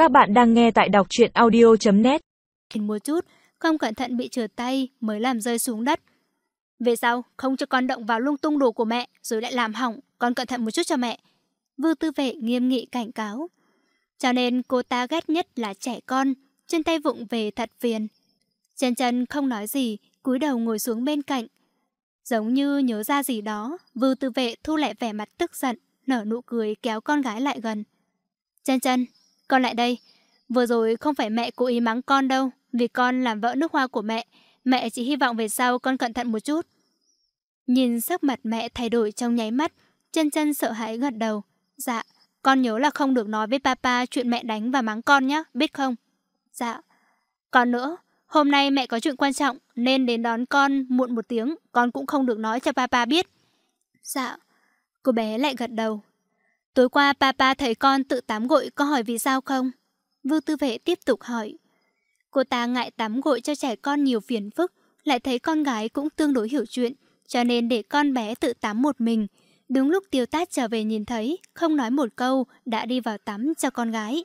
Các bạn đang nghe tại đọc truyện audio.net. Một chút, không cẩn thận bị trượt tay mới làm rơi xuống đất. Về sau, không cho con động vào lung tung đồ của mẹ rồi lại làm hỏng, con cẩn thận một chút cho mẹ. Vưu Tư Vệ nghiêm nghị cảnh cáo. Cho nên cô ta ghét nhất là trẻ con, chân tay vụng về thật phiền. Chân chân không nói gì, cúi đầu ngồi xuống bên cạnh. Giống như nhớ ra gì đó, Vưu Tư Vệ thu lại vẻ mặt tức giận, nở nụ cười kéo con gái lại gần. Chân chân, con lại đây. Vừa rồi không phải mẹ cố ý mắng con đâu, vì con làm vỡ nước hoa của mẹ. Mẹ chỉ hy vọng về sau con cẩn thận một chút. Nhìn sắc mặt mẹ thay đổi trong nháy mắt, Chân chân sợ hãi gật đầu. Dạ, con nhớ là không được nói với papa chuyện mẹ đánh và mắng con nhé, biết không? Dạ. Còn nữa, hôm nay mẹ có chuyện quan trọng nên đến đón con muộn một tiếng, con cũng không được nói cho papa biết. Dạ. Cô bé lại gật đầu. Tối qua papa thấy con tự tắm gội, có hỏi vì sao không? Vưu Tư Vệ tiếp tục hỏi. Cô ta ngại tắm gội cho trẻ con nhiều phiền phức, lại thấy con gái cũng tương đối hiểu chuyện, cho nên để con bé tự tắm một mình. Đúng lúc Tiêu Tát trở về nhìn thấy, không nói một câu, đã đi vào tắm cho con gái.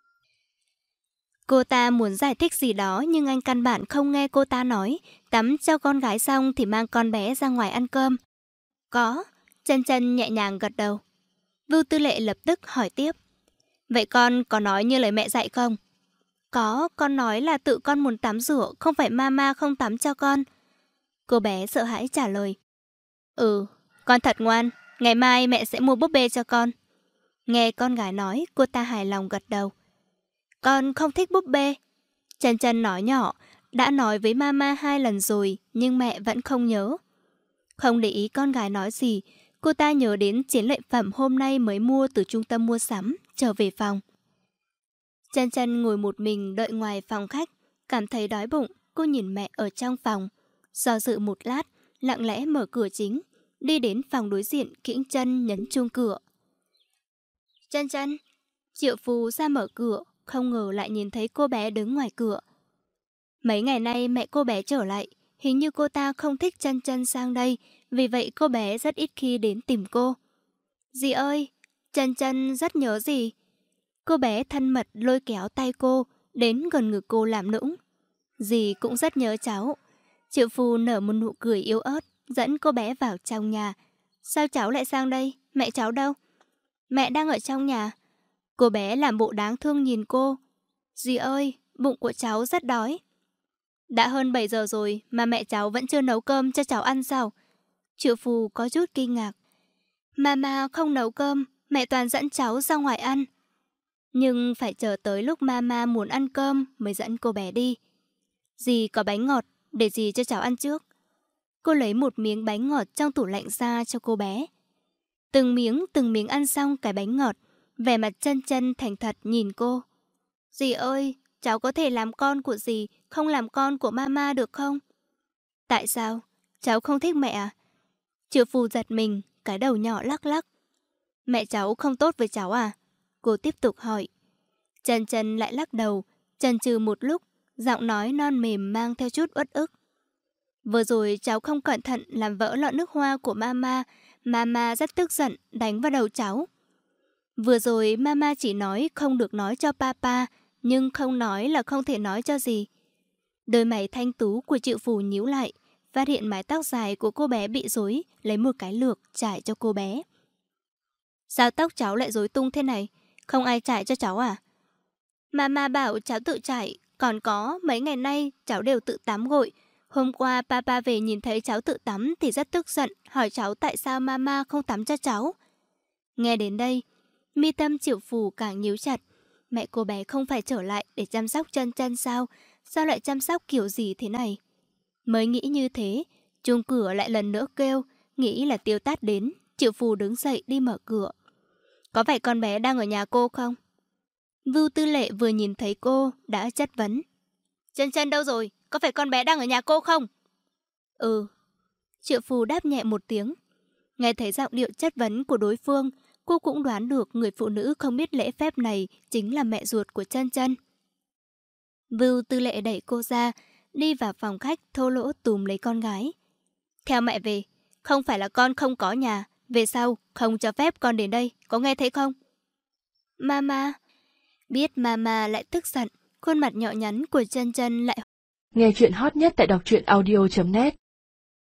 Cô ta muốn giải thích gì đó nhưng anh căn bản không nghe cô ta nói. Tắm cho con gái xong thì mang con bé ra ngoài ăn cơm. Có. Chân chân nhẹ nhàng gật đầu. Vưu Tư Lệ lập tức hỏi tiếp. Vậy con có nói như lời mẹ dạy không? Có, con nói là tự con muốn tắm rửa, không phải mama không tắm cho con. Cô bé sợ hãi trả lời. Ừ, con thật ngoan, ngày mai mẹ sẽ mua búp bê cho con. Nghe con gái nói, cô ta hài lòng gật đầu. Con không thích búp bê. Chân chân nói nhỏ, đã nói với mama 2 lần rồi, nhưng mẹ vẫn không nhớ. Không để ý con gái nói gì, cô ta nhớ đến chiến lợi phẩm hôm nay mới mua từ trung tâm mua sắm, trở về phòng. Chân chân ngồi một mình đợi ngoài phòng khách, cảm thấy đói bụng, cô nhìn mẹ ở trong phòng. Do dự một lát, lặng lẽ mở cửa chính, đi đến phòng đối diện kiễng chân nhấn chuông cửa. Chân chân, Triệu Phù ra mở cửa, không ngờ lại nhìn thấy cô bé đứng ngoài cửa. Mấy ngày nay mẹ cô bé trở lại, hình như cô ta không thích Chân chân sang đây, vì vậy cô bé rất ít khi đến tìm cô. Dì ơi, Chân chân rất nhớ dì. Cô bé thân mật lôi kéo tay cô, đến gần ngực cô làm nũng. Dì cũng rất nhớ cháu. Triệu Phù nở một nụ cười yếu ớt, dẫn cô bé vào trong nhà. Sao cháu lại sang đây? Mẹ cháu đâu? Mẹ đang ở trong nhà. Cô bé làm bộ đáng thương nhìn cô. Dì ơi, bụng của cháu rất đói. Đã hơn 7 giờ rồi mà mẹ cháu vẫn chưa nấu cơm cho cháu ăn sao? Triệu Phù có chút kinh ngạc. Mama không nấu cơm, mẹ toàn dẫn cháu ra ngoài ăn. Nhưng phải chờ tới lúc mama muốn ăn cơm mới dẫn cô bé đi. Dì có bánh ngọt, để dì cho cháu ăn trước. Cô lấy một miếng bánh ngọt trong tủ lạnh ra cho cô bé. Từng miếng ăn xong cái bánh ngọt, vẻ mặt Chân chân thành thật nhìn cô. Dì ơi, cháu có thể làm con của dì, không làm con của mama được không? Tại sao? Cháu không thích mẹ à? Triệu Phù giật mình, cái đầu nhỏ lắc lắc. Mẹ cháu không tốt với cháu à? Cô tiếp tục hỏi. Chân chân lại lắc đầu, chần chừ một lúc, giọng nói non mềm mang theo chút uất ức. Vừa rồi cháu không cẩn thận làm vỡ lọ nước hoa của mama. Mama rất tức giận, đánh vào đầu cháu. Vừa rồi mama chỉ nói không được nói cho papa, nhưng không nói là không thể nói cho gì. Đôi mày thanh tú của Triệu Phù nhíu lại, phát hiện mái tóc dài của cô bé bị rối, lấy một cái lược trải cho cô bé. Sao tóc cháu lại rối tung thế này? Không ai trải cho cháu à? Mama bảo cháu tự trải, còn có mấy ngày nay cháu đều tự tắm gội. Hôm qua papa về nhìn thấy cháu tự tắm thì rất tức giận, hỏi cháu tại sao mama không tắm cho cháu. Nghe đến đây, mi tâm Triệu Phù càng nhíu chặt. Mẹ cô bé không phải trở lại để chăm sóc Chân chân sao? Sao lại chăm sóc kiểu gì thế này? Mới nghĩ như thế, chuông cửa lại lần nữa kêu, nghĩ là Tiêu Tát đến. Triệu Phù đứng dậy đi mở cửa. Có phải con bé đang ở nhà cô không? Vưu Tư Lệ vừa nhìn thấy cô đã chất vấn. Chân chân đâu rồi? Có phải con bé đang ở nhà cô không? Ừ. Triệu Phù đáp nhẹ một tiếng. Nghe thấy giọng điệu chất vấn của đối phương, cô cũng đoán được người phụ nữ không biết lễ phép này chính là mẹ ruột của Chân chân. Vưu Tư Lệ đẩy cô ra, đi vào phòng khách thô lỗ túm lấy con gái. Theo mẹ về, không phải là con không có nhà, về sau không cho phép con đến đây, có nghe thấy không? Mama. Biết mama lại tức giận, khuôn mặt nhỏ nhắn của Chân Chân lại Nghe chuyện hot nhất tại đọc truyện audio.net